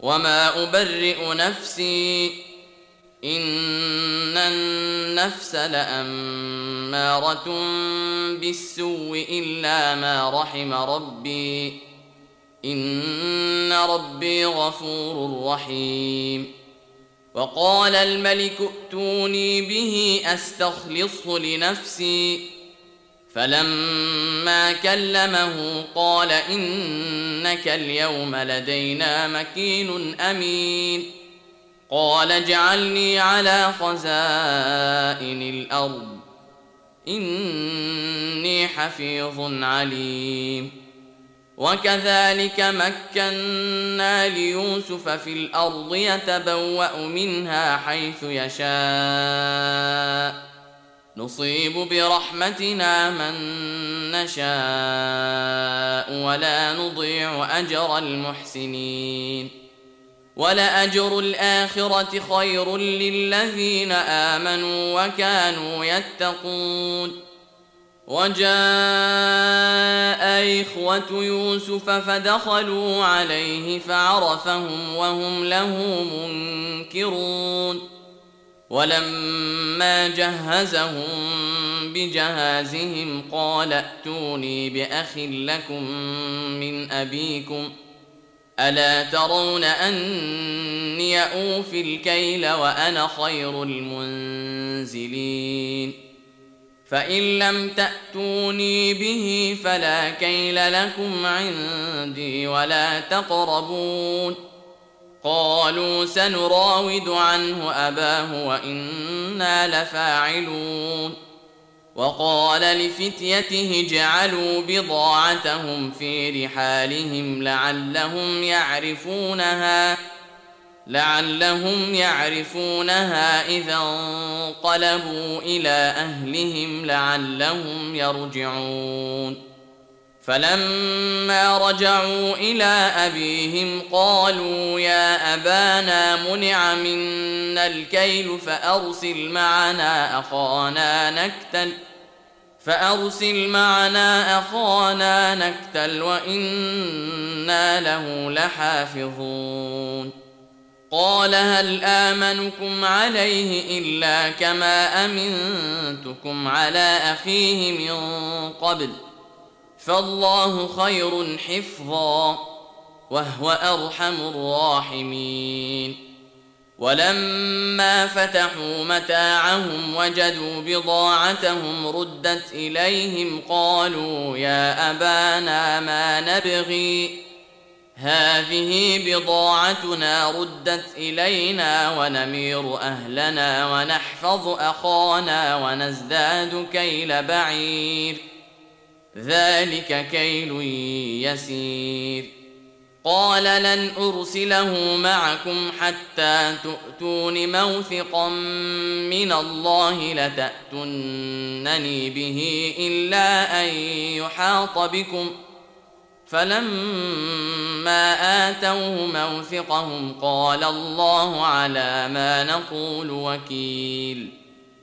وما أبرئ نفسي إن النفس لأمارة بالسوء إلا ما رحم ربي إن ربي غفور رحيم. وقال الملك ائتوني به أستخلصه لنفسي فلما كلمه قال إنك اليوم لدينا مكين أمين. قال اجعلني على خزائن الأرض إني حفيظ عليم. وكذلك مكنا ليوسف في الأرض يتبوأ منها حيث يشاء نصيب برحمتنا من نشاء ولا نضيع أجر المحسنين. ولأجر الآخرة خير للذين آمنوا وكانوا يتقون. وجاء إخوة يوسف فدخلوا عليه فعرفهم وهم له منكرون. ولما جهزهم بجهازهم قال ائتوني بأخ لكم من أبيكم ألا ترون أني أوفي الكيل وأنا خير المنزلين. فإن لم تأتوني به فلا كيل لكم عندي ولا تقربون. قالوا سنراود عنه أباه وإنا لفاعلون. وقال لفتيته اجعلوا بضاعتهم في رحالهم لعلهم يعرفونها إذا انقلبوا إلى أهلهم لعلهم يرجعون. فلما رجعوا إلى أبيهم قالوا يا أبانا منع منا الكيل فأرسل معنا أخانا نكتل وإنا له لحافظون. قال هل آمنكم عليه إلا كما أمنتكم على أخيه من قبل فالله خير حفظا وهو أرحم الراحمين. ولما فتحوا متاعهم وجدوا بضاعتهم ردت إليهم قالوا يا أبانا ما نبغي هذه بضاعتنا ردت إلينا ونمير أهلنا ونحفظ أخانا ونزداد كيل بعير ذلك كيل يسير. قال لن أرسله معكم حتى تؤتون موثقا من الله لتأتونني به إلا أن يحاط بكم. فلما آتوه موثقهم قال الله على ما نقول وكيل.